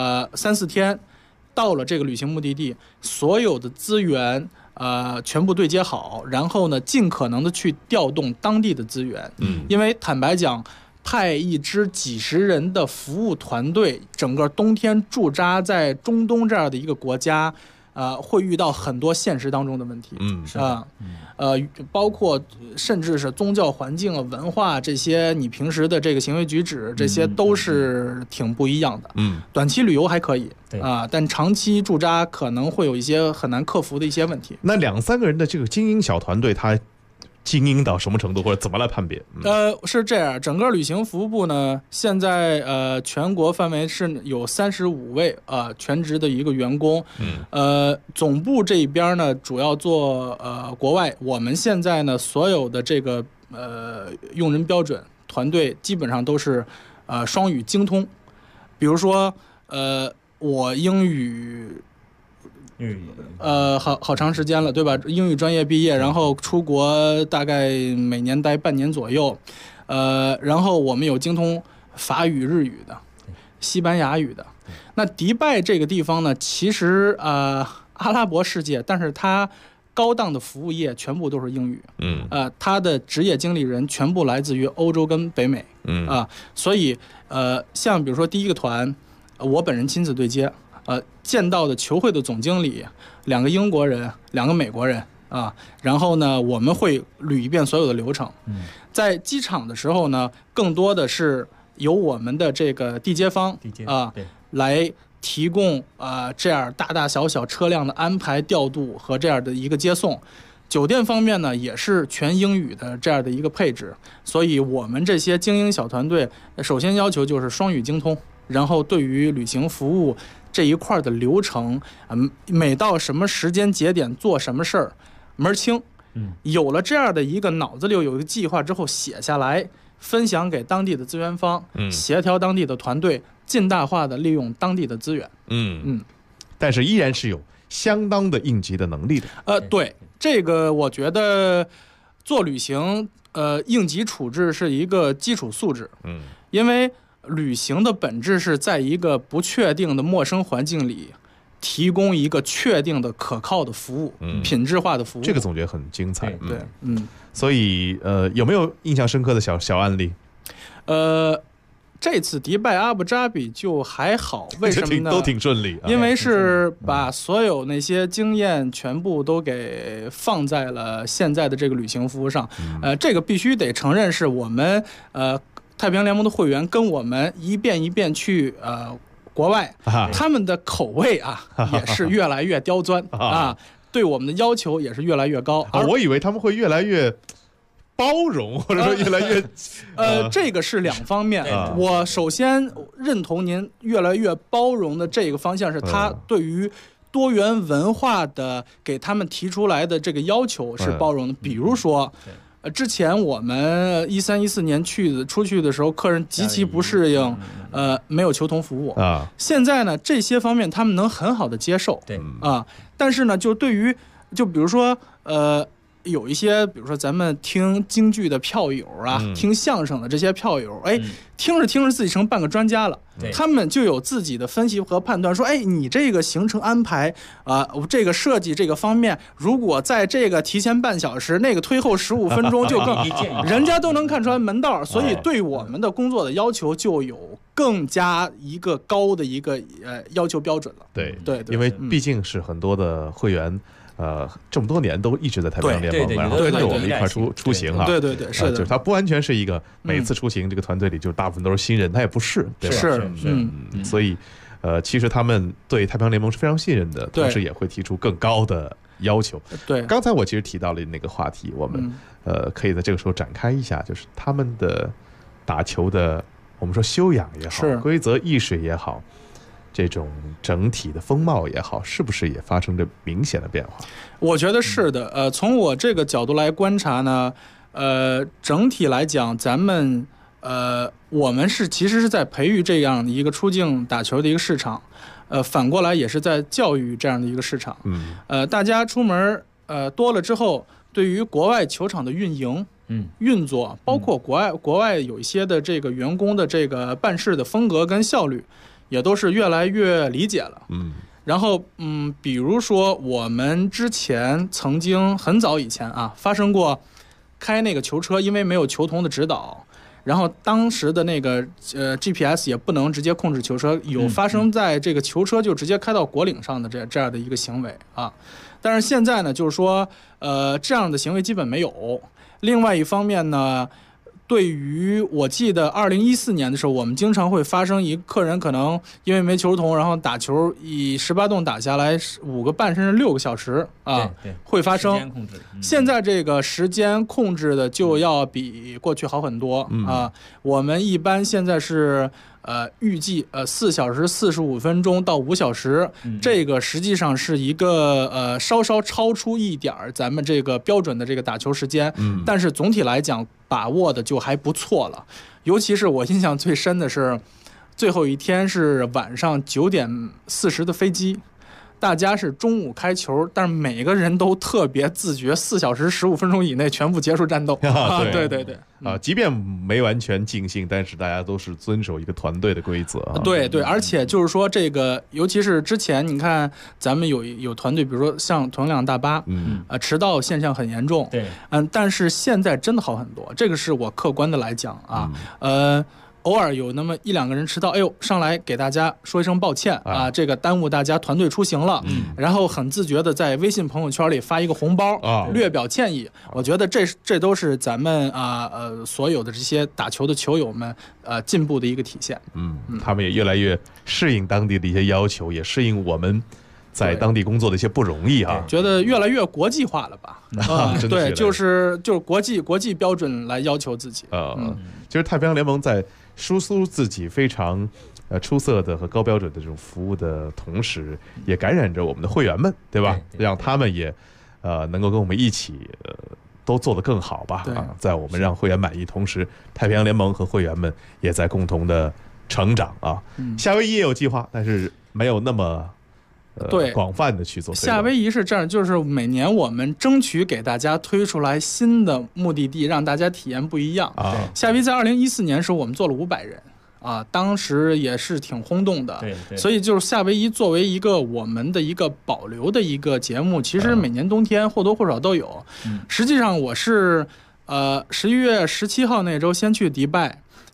3-4天到了这个旅行目的地，所有的资源全部对接好，然后呢尽可能的去调动当地的资源。因为坦白讲，派一支几十人的服务团队，整个冬天驻扎在中东这样的一个国家，会遇到很多现实当中的问题。包括甚至是宗教环境文化这些，你平时的这个行为举止，这些都是挺不一样的。短期旅游还可以但长期驻扎可能会有一些很难克服的一些问题。 那2-3个人的这个精英小团队，他精英到什么程度，或者怎么来判别？ 是这样，整个旅行服务部呢，现在全国范围是有35位全职的一个员工。总部这一边呢，主要做国外。我们现在呢，所有的这个用人标准团队基本上都是双语精通。比如说我英语。好长时间了，对吧？英语专业毕业，然后出国大概每年待半年左右，然后我们有精通法语、日语的，西班牙语的。那迪拜这个地方呢，其实阿拉伯世界，但是它高档的服务业全部都是英语。它的职业经理人全部来自于欧洲跟北美。所以像比如说第一个团，我本人亲自对接。见到的球会的总经理2个英国人2个美国人然后呢我们会捋一遍所有的流程。在机场的时候呢，更多的是由我们的这个地接方来提供这样大大小小车辆的安排调度和这样的一个接送。酒店方面呢，也是全英语的这样的一个配置。所以我们这些精英小团队首先要求就是双语精通，然后对于旅行服务这一块的流程，每到什么时间节点做什么事儿，门儿清。有了这样的一个脑子里有一个计划之后，写下来，分享给当地的资源方，协调当地的团队，尽大化的利用当地的资源。 但是依然是有相当的应急的能力的。 对，这个我觉得做旅行，应急处置是一个基础素质。因为旅行的本质是在一个不确定的陌生环境里，提供一个确定的可靠的服务，品质化的服务。 这个总结很精彩。 对， 所以有没有印象深刻的小案例？ 这次迪拜、阿布扎比就还好，为什么呢？ 都挺顺利， 因为是把所有那些经验全部都给放在了现在的这个旅行服务上。这个必须得承认是我们太平洋联盟的会员跟我们一遍一遍去国外，他们的口味也是越来越刁钻对我们的要求也是越来越高。 我以为他们会越来越包容，或者说越来越这个是两方面。我首先认同您越来越包容的这个方向，是他对于多元文化的给他们提出来的这个要求是包容的。比如说之前我们13、14年出去的时候，客人极其不适应没有球童服务现在呢这些方面他们能很好的接受。但是呢就对于比如说有一些比如说咱们听京剧的票友听相声的这些票友，听着听着自己成半个专家了，他们就有自己的分析和判断，说你这个行程安排这个设计这个方面，如果在这个提前半小时，那个推后15分钟就更人家都能看出来门道，所以对我们的工作的要求就有更加一个高的一个要求标准了。 对，因为毕竟是很多的会员这么多年都一直在太平洋联盟，然后跟着我们一块出行对，是的， 就是他不完全是一个每次出行这个团队里就大部分都是新人，他也不是，对吧？ 是， 所以其实他们对太平洋联盟是非常信任的，同时也会提出更高的要求。 对， 刚才我其实提到了那个话题，我们可以在这个时候展开一下，就是他们的打球的，我们说修养也好，规则意识也好，这种整体的风貌也好，是不是也发生着明显的变化？ 我觉得是的。从我这个角度来观察呢，整体来讲，咱们我们其实是在培育这样的一个出境打球的一个市场，反过来也是在教育这样的一个市场。大家出门多了之后，对于国外球场的运营。运作，包括国外有一些的这个员工的这个办事的风格跟效率，也都是越来越理解了。然后比如说我们之前曾经很早以前发生过开那个球车，因为没有球童的指导，然后当时的那个GPS 也不能直接控制球车，有发生在这个球车就直接开到国岭上的这样的一个行为但是现在呢，就是说这样的行为基本没有。另外一方面呢，对于我记得2014年的时候，我们经常会发生一个客人可能因为没球童，然后打球以18洞打下来5个半甚至6个小时会发生。时间控制现在这个时间控制的就要比过去好很多我们一般现在是预计4小时45分钟到5小时，这个实际上是一个稍稍超出一点咱们这个标准的这个打球时间，但是总体来讲把握的就还不错了。尤其是我印象最深的是最后一天是晚上9点40的飞机，大家是中午开球，但是每个人都特别自觉，4小时15分钟以内全部结束战斗。对即便没完全尽兴，但是大家都是遵守一个团队的规则。 对，而且就是说这个，尤其是之前你看咱们有团队，比如说像同量大巴，迟到现象很严重。但是现在真的好很多，这个是我客观的来讲偶尔有那么1-2个人迟到，上来给大家说一声抱歉这个耽误大家团队出行了，然后很自觉的在微信朋友圈里发一个红包略表歉意。我觉得这都是咱们所有的这些打球的球友们进步的一个体现。 他们也越来越适应当地的一些要求，也适应我们在当地工作的一些不容易觉得越来越国际化了吧？对，就是国际标准来要求自己。 其实太平洋联盟在输出自己非常出色的和高标准的这种服务的同时，也感染着我们的会员们，对吧？让他们也能够跟我们一起都做得更好吧。在我们让会员满意同时，太平洋联盟和会员们也在共同的成长夏威夷也有计划，但是没有那么广泛的去做。 夏威夷是这样，就是每年我们争取给大家推出来新的目的地，让大家体验不一样夏威夷在2014年时候我们做了500人当时也是挺轰动的。所以就是夏威夷作为一个我们的一个保留的一个节目，其实每年冬天或多或少都有。实际上我是11月17号那周先去迪拜，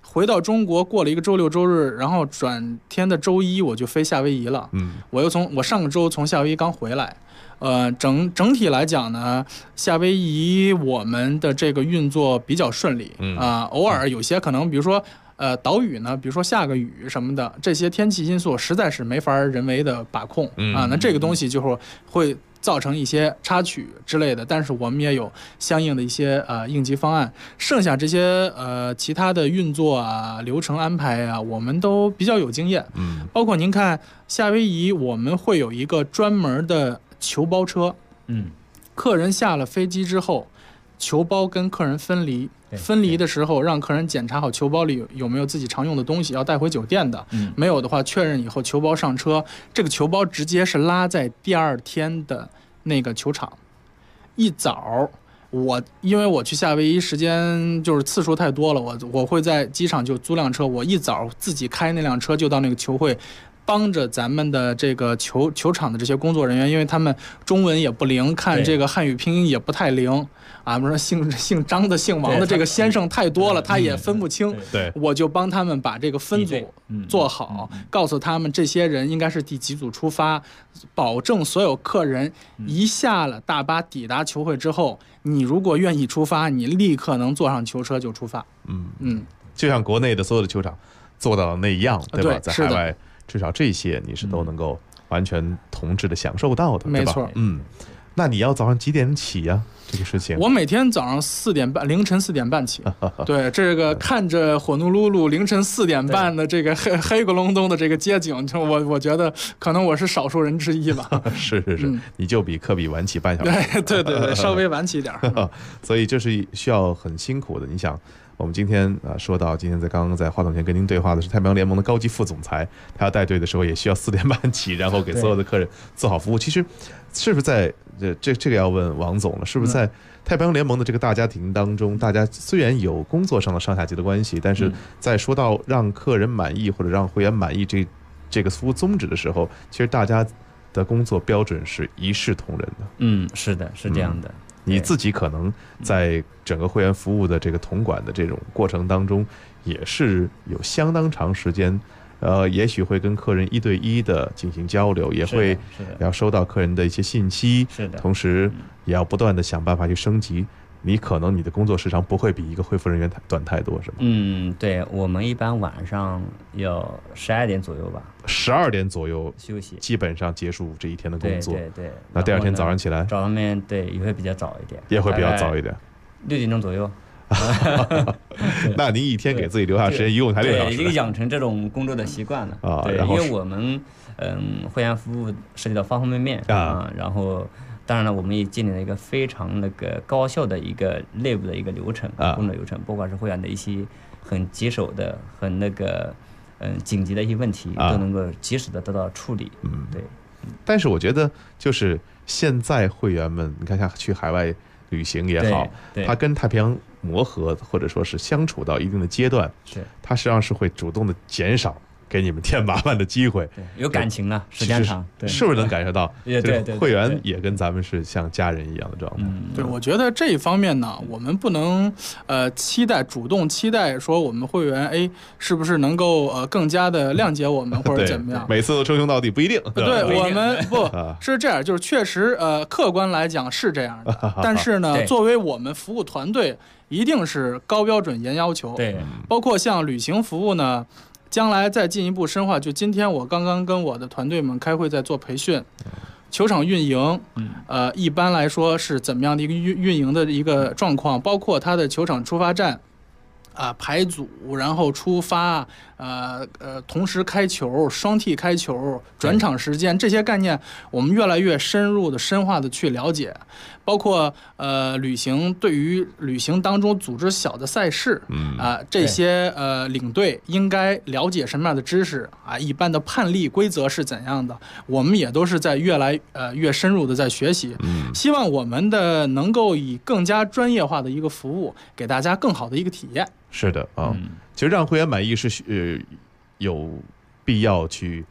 回到中国过了一个周六周日，然后转天的周一我就飞夏威夷了。我上个周从夏威夷刚回来。整体来讲呢，夏威夷我们的这个运作比较顺利偶尔有些可能比如说岛屿呢，比如说下个雨什么的，这些天气因素实在是没法人为的把控那这个东西就会造成一些插曲之类的，但是我们也有相应的一些应急方案。剩下这些其他的运作啊、流程安排啊，我们都比较有经验。包括您看夏威夷，我们会有一个专门的球包车。客人下了飞机之后，球包跟客人分离。分离的时候，让客人检查好球包里有没有自己常用的东西要带回酒店的，没有的话确认以后球包上车。这个球包直接是拉在第二天的那个球场。一早因为我去夏威夷时间就是次数太多了，我会在机场就租辆车，我一早自己开那辆车就到那个球会，帮着咱们的这个球场的这些工作人员，因为他们中文也不灵，看这个汉语拼音也不太灵比如说姓张的、姓王的这个先生太多了，他也分不清。我就帮他们把这个分组做好，告诉他们这些人应该是第几组出发，保证所有客人一下了大巴抵达球会之后，你如果愿意出发，你立刻能坐上球车就出发。 就像国内的所有的球场做到那样，对吧？在海外至少这些你是都能够完全同质的享受到的，对吧？ 没错。 那你要早上几点起呀？这个事情我每天早上4点半，凌晨4点半起。对，这个看着火奴鲁鲁凌晨4点半的这个黑咕隆咚的这个街景，我觉得可能我是少数人之一吧。 是，你就比科比晚起半小时。 对，稍微晚起点。 所以这是需要很辛苦的。你想，我们今天说到今天刚刚在话筒前跟您对话的是太平洋联盟的高级副总裁，他要带队的时候也需要4点半起，然后给所有的客人做好服务。其实是不是在这个要问王总了，是不是在太平洋联盟的这个大家庭当中，大家虽然有工作上的上下级的关系，但是在说到让客人满意或者让会员满意这个服务宗旨的时候，其实大家的工作标准是一视同仁的。 是的，是这样的。 你自己可能在整个会员服务的这个统管的这种过程当中，也是有相当长时间，也许会跟客人1对1的进行交流，也会要收到客人的一些信息，同时也要不断的想办法去升级。你可能你的工作时长不会比一个恢复人员短太多，是吗？ 对，我们一般晚上要12点左右吧 ，12点左右休息， 基本上结束这一天的工作。 对。 那第二天早上起来， 早上面也会比较早一点， 也会比较早一点 ，6点钟左右。 那您一天给自己留下时间一共才6小时， 已经养成这种工作的习惯了对，因为我们会员服务涉及到方方面面然后当然了，我们也建立了一个非常高效的一个内部的一个流程工作流程，不管是会员的一些很棘手的、很紧急的一些问题，都能够及时的得到处理。对。 但是我觉得，就是现在会员们，你看像去海外旅行也好，他跟太平洋磨合或者说是相处到一定的阶段，他实际上是会主动的减少给你们添麻烦的机会， 有感情了，时间长， 是不是能感受到？ 对， 会员也跟咱们是像家人一样的状态。 对，我觉得这一方面呢，我们不能主动期待说我们会员是不是能够更加的谅解我们或者怎么样？ 每次都称兄道弟不一定。 对，我们不是这样，就是确实客观来讲是这样的，但是呢，作为我们服务团队，一定是高标准严要求。 对， 包括像旅行服务呢。将来再进一步深化，就今天我刚刚跟我的团队们开会，在做培训。球场运营，一般来说是怎么样的一个运营的一个状况，包括它的球场出发站，排组，然后出发，同时开球、双替开球、转场时间这些概念，我们越来越深入的、深化的去了解。包括旅行，对于旅行当中组织小的赛事，这些领队应该了解什么样的知识一般的判例规则是怎样的，我们也都是在越来越深入的在学习。希望我们的能够以更加专业化的一个服务，给大家更好的一个体验。 是的其实让会员满意是有必要去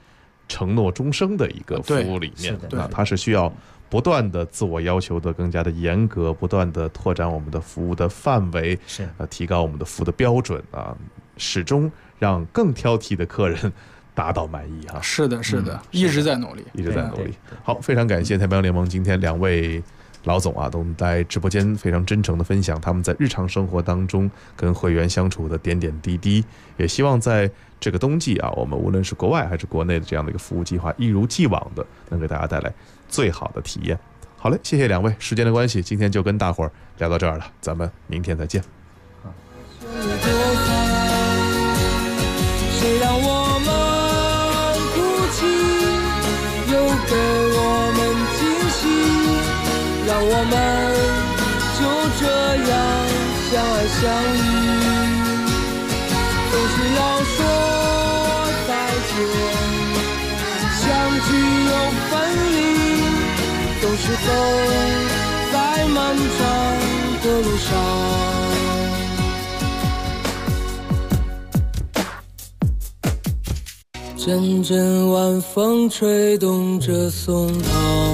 承诺终生的一个服务理念。它是需要不断的自我要求的更加的严格，不断的拓展我们的服务的范围，提高我们的服务的标准啊，始终让更挑剔的客人达到满意哈。 是的，一直在努力， 一直在努力。好，非常感谢太平洋联盟今天2位老总啊，都在直播间非常真诚的分享他们在日常生活当中跟会员相处的点点滴滴。也希望在这个冬季啊，我们无论是国外还是国内的这样的一个服务计划，一如既往的能给大家带来最好的体验。好嘞，谢谢2位，时间的关系，今天就跟大伙儿聊到这儿了，咱们明天再见。 谁让我们哭泣，又给我们惊喜，让我们就这样相爱相依。总是要说再见，相聚又分离，总是走在漫长的路上。阵阵晚风吹动着松涛，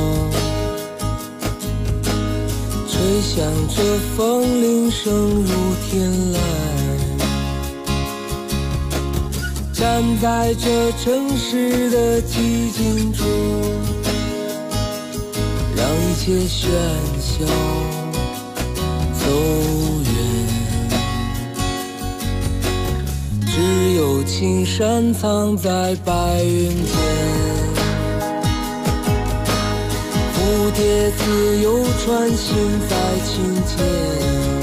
吹响着风铃声如天籁。站在这城市的寂静中，让一切喧嚣走远。只有青山藏在白云间，蝴蝶自由穿行在琴间。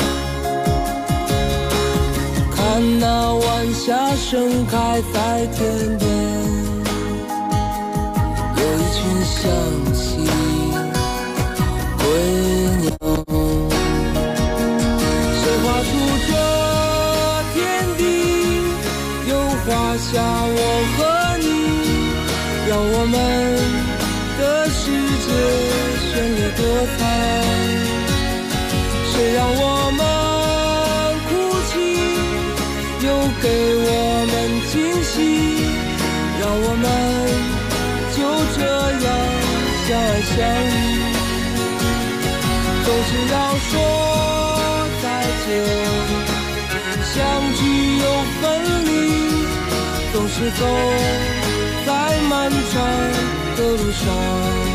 看那晚霞盛开在天边，有一群向西归鸟。谁画出这天地，又画下我和你，让我们的世界绚丽多彩。谁让我们又给我们惊喜，让我们就这样相爱相依。总是要说再见，相聚又分离，总是走在漫长的路上。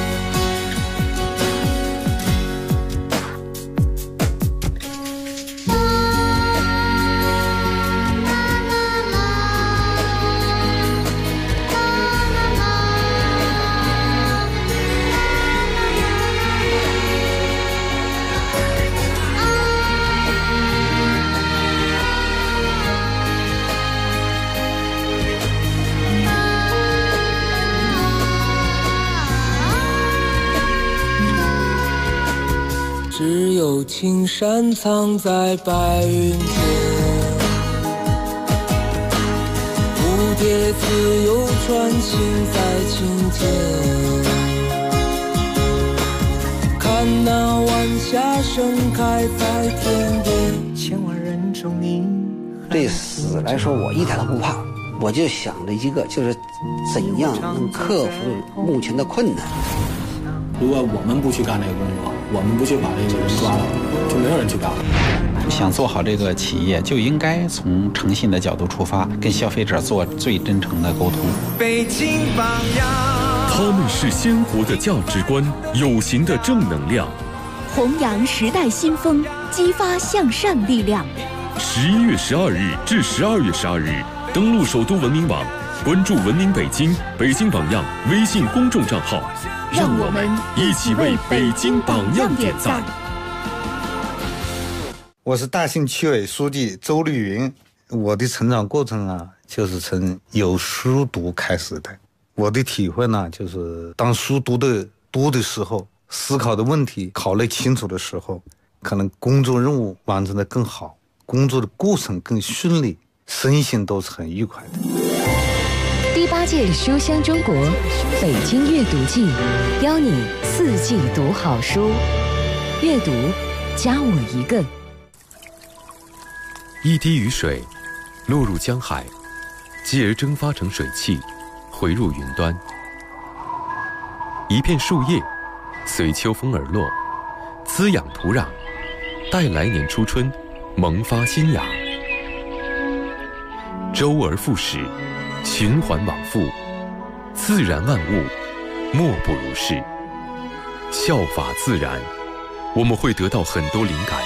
只有青山藏在白云间，蝴蝶自由穿行在琴间。看那晚霞盛开在天边，千万人中你。 对死来说，我一点都不怕，我就想着一个，就是怎样能克服目前的困难。 如果我们不去干这个工作，我们不去把这个人抓了，就没有人去干了。 想做好这个企业，就应该从诚信的角度出发，跟消费者做最真诚的沟通。 北京榜样， 他们是鲜活的价值观，有形的正能量， 弘扬时代新风，激发向善力量。 11月12日至12月12日，登录首都文明网，关注文明北京、北京榜样微信公众账号，让我们一起为北京榜样点赞。 我是大兴区委书记周绿云。我的成长过程啊，就是从有书读开始的。我的体会呢，就是当书读的多的时候，思考的问题考虑清楚的时候，可能工作任务完成的更好，工作的过程更顺利，身心都是很愉快的。 第8届书香中国北京阅读季，邀你4季读好书，阅读加我一个。 一滴雨水落入江海，继而蒸发成水汽， 回入云端。一片树叶随秋风而落，滋养土壤，待来年初春萌发新芽。周而复始，循环往复，自然万物莫不如是。效法自然，我们会得到很多灵感。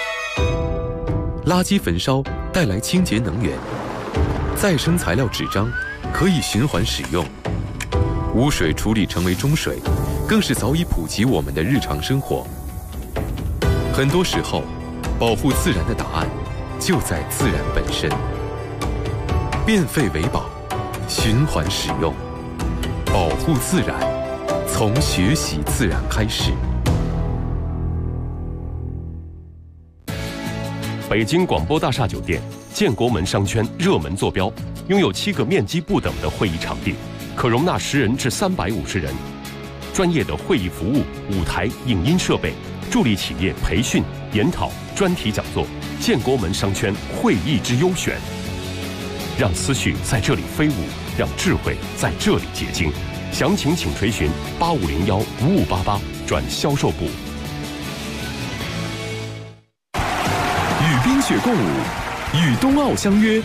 垃圾焚烧带来清洁能源，再生材料纸张可以循环使用，污水处理成为中水，更是早已普及我们的日常生活。很多时候，保护自然的答案就在自然本身。变废为宝，循环使用，保护自然，从学习自然开始。 北京广播大厦酒店建国门商圈热门坐标，拥有7个面积不等的会议场地，可容纳10人至350人。专业的会议服务、舞台、影音设备，助力企业培训、研讨、专题讲座。建国门商圈会议之优选，让思绪在这里飞舞，让智慧在这里结晶。详情请垂询8501-5588转销售部。 与冰雪共舞，与冬奥相约，